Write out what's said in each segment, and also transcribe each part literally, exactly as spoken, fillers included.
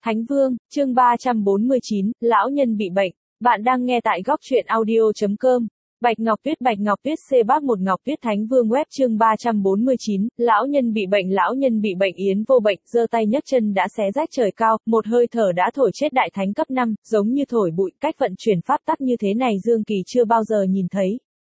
Thánh Vương, chương ba trăm bốn mươi chín, lão nhân bị bệnh. Bạn đang nghe tại góc truyện audio.com. Bạch Ngọc Tuyết Bạch Ngọc Tuyết C Bác một Ngọc Tuyết Thánh Vương web chương ba trăm bốn mươi chín, lão nhân bị bệnh lão nhân bị bệnh Yến vô bệnh, giơ tay nhấc chân đã xé rách trời cao, một hơi thở đã thổi chết đại thánh cấp năm, giống như thổi bụi, cách vận chuyển pháp tắc như thế này Dương Kỳ chưa bao giờ nhìn thấy.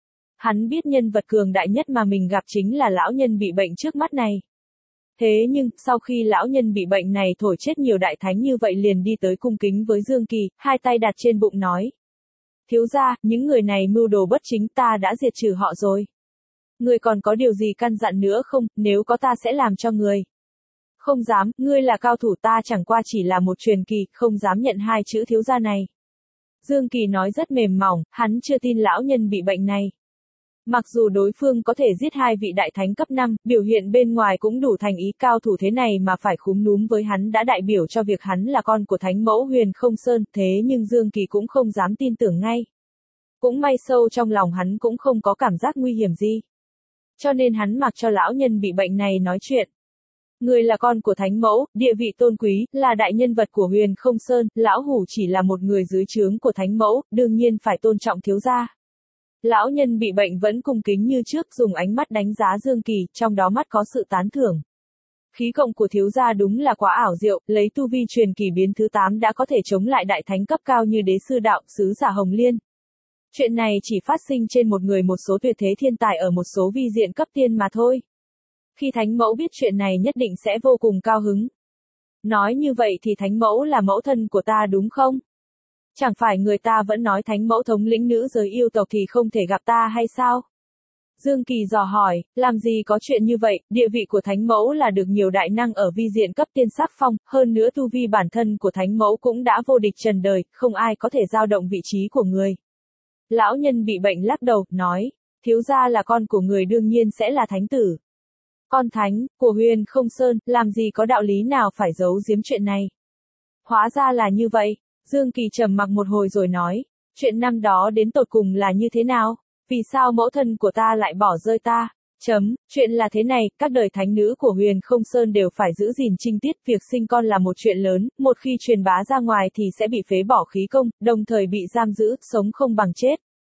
Hắn biết nhân vật cường đại nhất mà mình gặp chính là lão nhân bị bệnh trước mắt này. Thế nhưng, sau khi lão nhân bị bệnh này thổi chết nhiều đại thánh như vậy liền đi tới cung kính với Dương Kỳ, hai tay đặt trên bụng nói. Thiếu gia, những người này mưu đồ bất chính ta đã diệt trừ họ rồi. Ngươi còn có điều gì căn dặn nữa không, nếu có ta sẽ làm cho người. Không dám, ngươi là cao thủ ta chẳng qua chỉ là một truyền kỳ, không dám nhận hai chữ thiếu gia này. Dương Kỳ nói rất mềm mỏng, hắn chưa tin lão nhân bị bệnh này. Mặc dù đối phương có thể giết hai vị đại thánh cấp năm, biểu hiện bên ngoài cũng đủ thành ý cao thủ thế này mà phải khúm núm với hắn đã đại biểu cho việc hắn là con của thánh mẫu Huyền Không Sơn, thế nhưng Dương Kỳ cũng không dám tin tưởng ngay. Cũng may sâu trong lòng hắn cũng không có cảm giác nguy hiểm gì. Cho nên hắn mặc cho lão nhân bị bệnh này nói chuyện. Người là con của thánh mẫu, địa vị tôn quý, là đại nhân vật của Huyền Không Sơn, lão hủ chỉ là một người dưới trướng của thánh mẫu, đương nhiên phải tôn trọng thiếu gia. Lão nhân bị bệnh vẫn cung kính như trước, dùng ánh mắt đánh giá Dương Kỳ, trong đó mắt có sự tán thưởng. Khí cộng của thiếu gia đúng là quá ảo diệu, lấy tu vi truyền kỳ biến thứ tám đã có thể chống lại đại thánh cấp cao như đế sư đạo, sứ giả Hồng Liên. Chuyện này chỉ phát sinh trên một người một số tuyệt thế thiên tài ở một số vi diện cấp tiên mà thôi. Khi thánh mẫu biết chuyện này nhất định sẽ vô cùng cao hứng. Nói như vậy thì thánh mẫu là mẫu thân của ta đúng không? Chẳng phải người ta vẫn nói thánh mẫu thống lĩnh nữ giới yêu tộc thì không thể gặp ta hay sao? Dương Kỳ dò hỏi, làm gì có chuyện như vậy, địa vị của thánh mẫu là được nhiều đại năng ở vi diện cấp tiên sắc phong, hơn nữa tu vi bản thân của thánh mẫu cũng đã vô địch trần đời, không ai có thể dao động vị trí của người. Lão nhân bị bệnh lắc đầu, nói, thiếu gia là con của người đương nhiên sẽ là thánh tử. Con thánh, của Huyền Không Sơn, làm gì có đạo lý nào phải giấu giếm chuyện này? Hóa ra là như vậy. Dương Kỳ trầm mặc một hồi rồi nói, chuyện năm đó đến tột cùng là như thế nào? Vì sao mẫu thân của ta lại bỏ rơi ta? Chấm, chuyện là thế này, các đời thánh nữ của Huyền Không Sơn đều phải giữ gìn trinh tiết, việc sinh con là một chuyện lớn, một khi truyền bá ra ngoài thì sẽ bị phế bỏ khí công, đồng thời bị giam giữ, sống không bằng chết.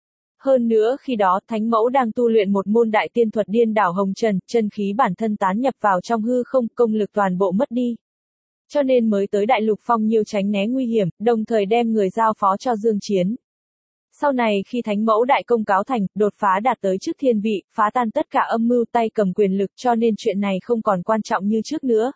Hơn nữa khi đó, thánh mẫu đang tu luyện một môn đại tiên thuật điên đảo hồng trần, chân khí bản thân tán nhập vào trong hư không, công lực toàn bộ mất đi. Cho nên mới tới Đại Lục Phong Nhiêu tránh né nguy hiểm, đồng thời đem người giao phó cho Dương Chiến. Sau này khi thánh mẫu đại công cáo thành, đột phá đạt tới chức thiên vị, phá tan tất cả âm mưu tay cầm quyền lực cho nên chuyện này không còn quan trọng như trước nữa.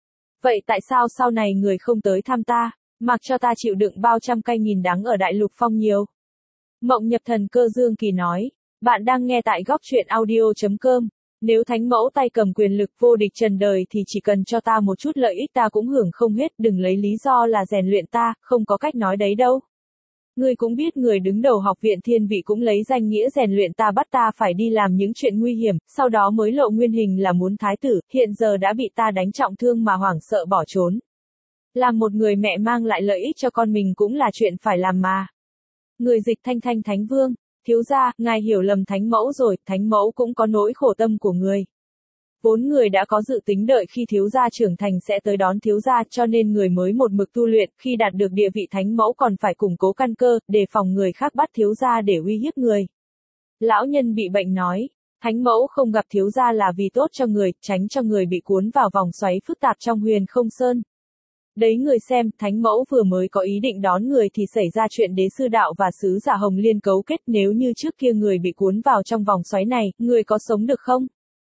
Vậy tại sao sau này người không tới thăm ta, mặc cho ta chịu đựng bao trăm cay nghìn đắng ở Đại Lục Phong Nhiêu? Mộng nhập thần cơ Dương Kỳ nói, bạn đang nghe tại góc truyện audio.com. Nếu thánh mẫu tay cầm quyền lực vô địch trần đời thì chỉ cần cho ta một chút lợi ích ta cũng hưởng không hết, đừng lấy lý do là rèn luyện ta, không có cách nói đấy đâu. Ngươi cũng biết người đứng đầu học viện thiên vị cũng lấy danh nghĩa rèn luyện ta bắt ta phải đi làm những chuyện nguy hiểm, sau đó mới lộ nguyên hình là muốn thái tử, hiện giờ đã bị ta đánh trọng thương mà hoảng sợ bỏ trốn. Làm một người mẹ mang lại lợi ích cho con mình cũng là chuyện phải làm mà. Người dịch thanh thanh thánh vương. Thiếu gia, ngài hiểu lầm thánh mẫu rồi, thánh mẫu cũng có nỗi khổ tâm của người. Vốn người đã có dự tính đợi khi thiếu gia trưởng thành sẽ tới đón thiếu gia cho nên người mới một mực tu luyện, khi đạt được địa vị thánh mẫu còn phải củng cố căn cơ, đề phòng người khác bắt thiếu gia để uy hiếp người. Lão nhân bị bệnh nói, thánh mẫu không gặp thiếu gia là vì tốt cho người, tránh cho người bị cuốn vào vòng xoáy phức tạp trong Huyền Không Sơn. Đấy người xem, thánh mẫu vừa mới có ý định đón người thì xảy ra chuyện đế sư đạo và sứ giả Hồng Liên cấu kết, nếu như trước kia người bị cuốn vào trong vòng xoáy này, người có sống được không?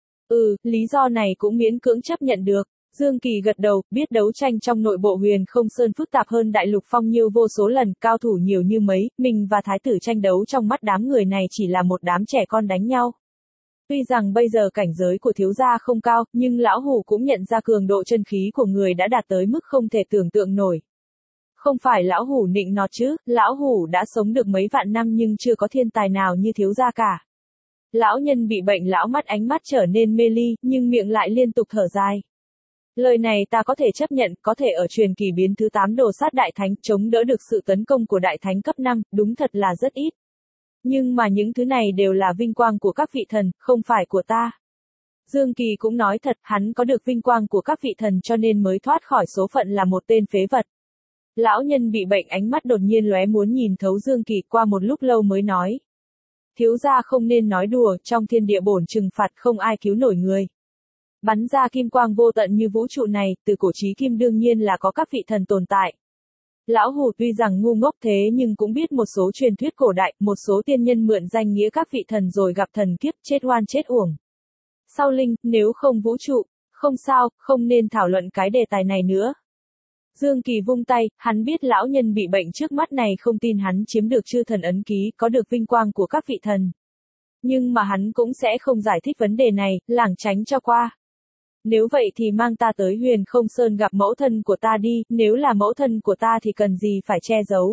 Ừ, lý do này cũng miễn cưỡng chấp nhận được. Dương Kỳ gật đầu, biết đấu tranh trong nội bộ Huyền Không Sơn phức tạp hơn Đại Lục Phong Nhiêu vô số lần, cao thủ nhiều như mấy, mình và thái tử tranh đấu trong mắt đám người này chỉ là một đám trẻ con đánh nhau. Tuy rằng bây giờ cảnh giới của thiếu gia không cao, nhưng lão hủ cũng nhận ra cường độ chân khí của người đã đạt tới mức không thể tưởng tượng nổi. Không phải lão hủ nịnh nọt chứ, lão hủ đã sống được mấy vạn năm nhưng chưa có thiên tài nào như thiếu gia cả. Lão nhân bị bệnh lão mắt ánh mắt trở nên mê ly, nhưng miệng lại liên tục thở dài. Lời này ta có thể chấp nhận, có thể ở truyền kỳ biến thứ tám đồ sát đại thánh, chống đỡ được sự tấn công của đại thánh cấp năm, đúng thật là rất ít. Nhưng mà những thứ này đều là vinh quang của các vị thần, không phải của ta. Dương Kỳ cũng nói thật, hắn có được vinh quang của các vị thần cho nên mới thoát khỏi số phận là một tên phế vật. Lão nhân bị bệnh ánh mắt đột nhiên lóe muốn nhìn thấu Dương Kỳ, qua một lúc lâu mới nói. Thiếu gia không nên nói đùa, trong thiên địa bổn trừng phạt không ai cứu nổi người. Bắn ra kim quang vô tận như vũ trụ này, từ cổ chí kim đương nhiên là có các vị thần tồn tại. Lão Hủ tuy rằng ngu ngốc thế nhưng cũng biết một số truyền thuyết cổ đại, một số tiên nhân mượn danh nghĩa các vị thần rồi gặp thần kiếp, chết oan chết uổng. Sau linh, nếu không vũ trụ, không sao, không nên thảo luận cái đề tài này nữa. Dương Kỳ vung tay, hắn biết lão nhân bị bệnh trước mắt này không tin hắn chiếm được chư thần ấn ký, có được vinh quang của các vị thần. Nhưng mà hắn cũng sẽ không giải thích vấn đề này, lảng tránh cho qua. Nếu vậy thì mang ta tới Huyền Không Sơn gặp mẫu thân của ta đi, nếu là mẫu thân của ta thì cần gì phải che giấu.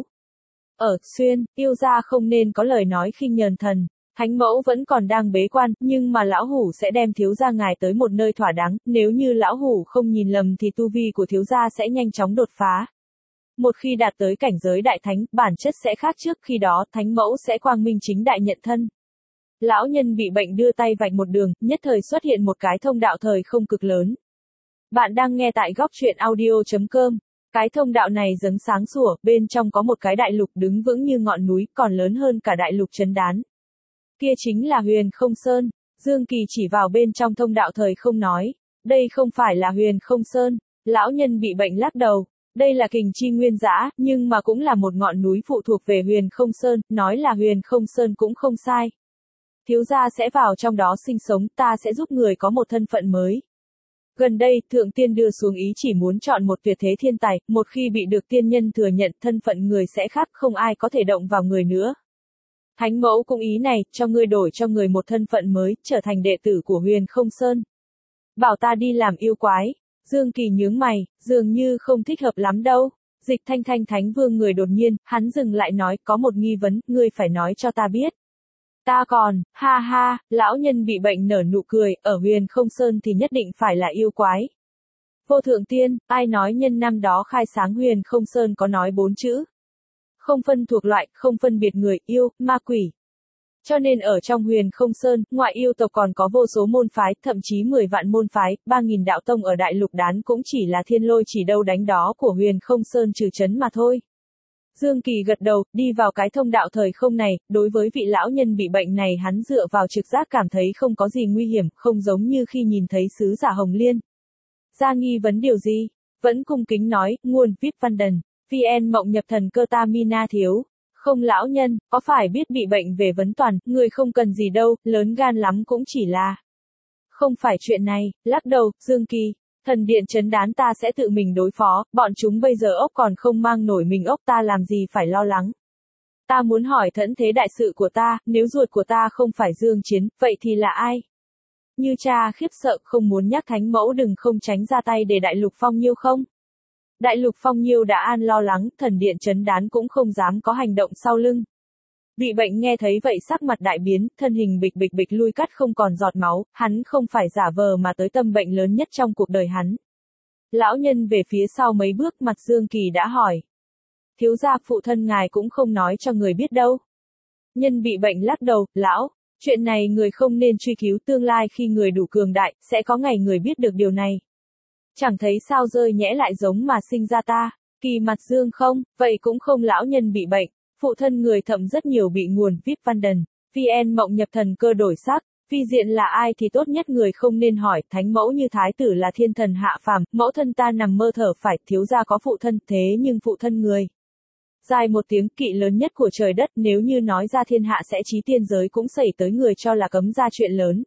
Ở Xuyên, yêu gia không nên có lời nói khinh nhờn thần. Thánh mẫu vẫn còn đang bế quan, nhưng mà lão hủ sẽ đem thiếu gia ngài tới một nơi thỏa đáng, nếu như lão hủ không nhìn lầm thì tu vi của thiếu gia sẽ nhanh chóng đột phá. Một khi đạt tới cảnh giới đại thánh, bản chất sẽ khác trước, khi đó thánh mẫu sẽ quang minh chính đại nhận thân. Lão nhân bị bệnh đưa tay vạch một đường, nhất thời xuất hiện một cái thông đạo thời không cực lớn. Bạn đang nghe tại góc truyện audio chấm com. Cái thông đạo này giống sáng sủa, bên trong có một cái đại lục đứng vững như ngọn núi, còn lớn hơn cả đại lục Trấn Đán. Kia chính là Huyền Không Sơn. Dương Kỳ chỉ vào bên trong thông đạo thời không nói. Đây không phải là Huyền Không Sơn. Lão nhân bị bệnh lắc đầu. Đây là Kình Chi Nguyên Dã, nhưng mà cũng là một ngọn núi phụ thuộc về Huyền Không Sơn, nói là Huyền Không Sơn cũng không sai. Thiếu gia sẽ vào trong đó sinh sống, ta sẽ giúp người có một thân phận mới. Gần đây, Thượng Tiên đưa xuống ý chỉ muốn chọn một tuyệt thế thiên tài, một khi bị được tiên nhân thừa nhận, thân phận người sẽ khác, không ai có thể động vào người nữa. Thánh mẫu cũng ý này, cho ngươi đổi cho người một thân phận mới, trở thành đệ tử của Huyền Không Sơn. Bảo ta đi làm yêu quái. Dương Kỳ nhướng mày, dường như không thích hợp lắm đâu. Dịch Thanh Thanh Thánh Vương người đột nhiên, hắn dừng lại nói, có một nghi vấn, ngươi phải nói cho ta biết. Ta còn, ha ha, lão nhân bị bệnh nở nụ cười, ở Huyền Không Sơn thì nhất định phải là yêu quái. Vô Thượng Tiên, ai nói nhân năm đó khai sáng Huyền Không Sơn có nói bốn chữ. Không phân thuộc loại, không phân biệt người, yêu, ma quỷ. Cho nên ở trong Huyền Không Sơn, ngoại yêu tộc còn có vô số môn phái, thậm chí mười vạn môn phái, ba nghìn đạo tông ở Đại Lục Đán cũng chỉ là thiên lôi chỉ đâu đánh đó của Huyền Không Sơn trừ chấn mà thôi. Dương Kỳ gật đầu, đi vào cái thông đạo thời không này, đối với vị lão nhân bị bệnh này hắn dựa vào trực giác cảm thấy không có gì nguy hiểm, không giống như khi nhìn thấy sứ giả Hồng Liên. Ra nghi vấn điều gì? Vẫn cung kính nói, nguồn vê i pê Văn Đần, vê en Mộng Nhập Thần Cơ Ta Mina Thiếu. Không lão nhân, có phải biết bị bệnh về vấn toàn, người không cần gì đâu, lớn gan lắm cũng chỉ là. Không phải chuyện này, lắc đầu, Dương Kỳ. Thần điện Trấn Đán ta sẽ tự mình đối phó, bọn chúng bây giờ ốc còn không mang nổi mình ốc ta làm gì phải lo lắng. Ta muốn hỏi thẫn thế đại sự của ta, nếu ruột của ta không phải Dương Chiến, vậy thì là ai? Như cha khiếp sợ không muốn nhắc thánh mẫu đừng không tránh ra tay để Đại Lục Phong Nhiêu không? Đại Lục Phong Nhiêu đã an lo lắng, thần điện Trấn Đán cũng không dám có hành động sau lưng. Bị bệnh nghe thấy vậy sắc mặt đại biến, thân hình bịch bịch bịch lui cắt không còn giọt máu, hắn không phải giả vờ mà tới tâm bệnh lớn nhất trong cuộc đời hắn. Lão nhân về phía sau mấy bước mặt Dương Kỳ đã hỏi. Thiếu gia phụ thân ngài cũng không nói cho người biết đâu. Nhân bị bệnh lắc đầu, lão, chuyện này người không nên truy cứu tương lai khi người đủ cường đại, sẽ có ngày người biết được điều này. Chẳng thấy sao rơi nhẽ lại giống mà sinh ra ta, Kỳ mặt Dương không, vậy cũng không lão nhân bị bệnh. Phụ thân người thậm rất nhiều bị nguồn vê i pê Văn Đần, vê en Mộng Nhập Thần Cơ đổi sắc, vi diện là ai thì tốt nhất người không nên hỏi, thánh mẫu như thái tử là thiên thần hạ phàm, mẫu thân ta nằm mơ thở phải, thiếu gia có phụ thân, thế nhưng phụ thân người. Dài một tiếng kỵ lớn nhất của trời đất, nếu như nói ra thiên hạ sẽ chí tiên giới cũng xảy tới người cho là cấm ra chuyện lớn.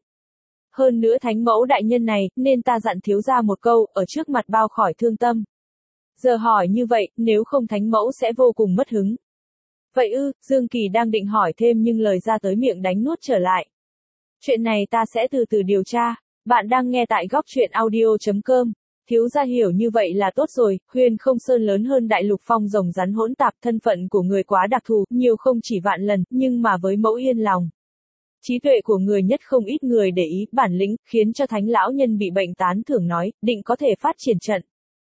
Hơn nữa thánh mẫu đại nhân này, nên ta dặn thiếu gia một câu, ở trước mặt bao khỏi thương tâm. Giờ hỏi như vậy, nếu không thánh mẫu sẽ vô cùng mất hứng. Vậy ư, Dương Kỳ đang định hỏi thêm nhưng lời ra tới miệng đánh nuốt trở lại. Chuyện này ta sẽ từ từ điều tra, bạn đang nghe tại góc truyện audio chấm com. Thiếu gia hiểu như vậy là tốt rồi, Huyền Không Sơn lớn hơn Đại Lục Phong rồng rắn hỗn tạp, thân phận của người quá đặc thù, nhiều không chỉ vạn lần, nhưng mà với mẫu yên lòng. Trí tuệ của người nhất không ít người để ý, bản lĩnh, khiến cho thánh lão nhân bị bệnh tán thưởng nói, định có thể phát triển trận.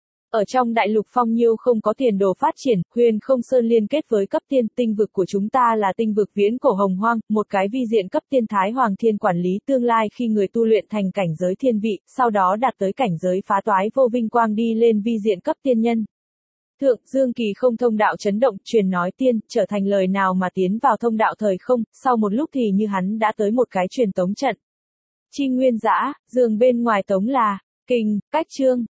Ở trong Đại Lục Phong Nhiêu không có tiền đồ phát triển, Huyền Không Sơn liên kết với cấp tiên, tinh vực của chúng ta là tinh vực viễn cổ hồng hoang, một cái vi diện cấp tiên Thái Hoàng Thiên quản lý tương lai khi người tu luyện thành cảnh giới thiên vị, sau đó đạt tới cảnh giới phá toái vô vinh quang đi lên vi diện cấp tiên nhân. Thượng, Dương Kỳ không thông đạo chấn động, truyền nói tiên, trở thành lời nào mà tiến vào thông đạo thời không, sau một lúc thì như hắn đã tới một cái truyền tống trận. Chi Nguyên Dã, giường bên ngoài tống là, kình, cách chương.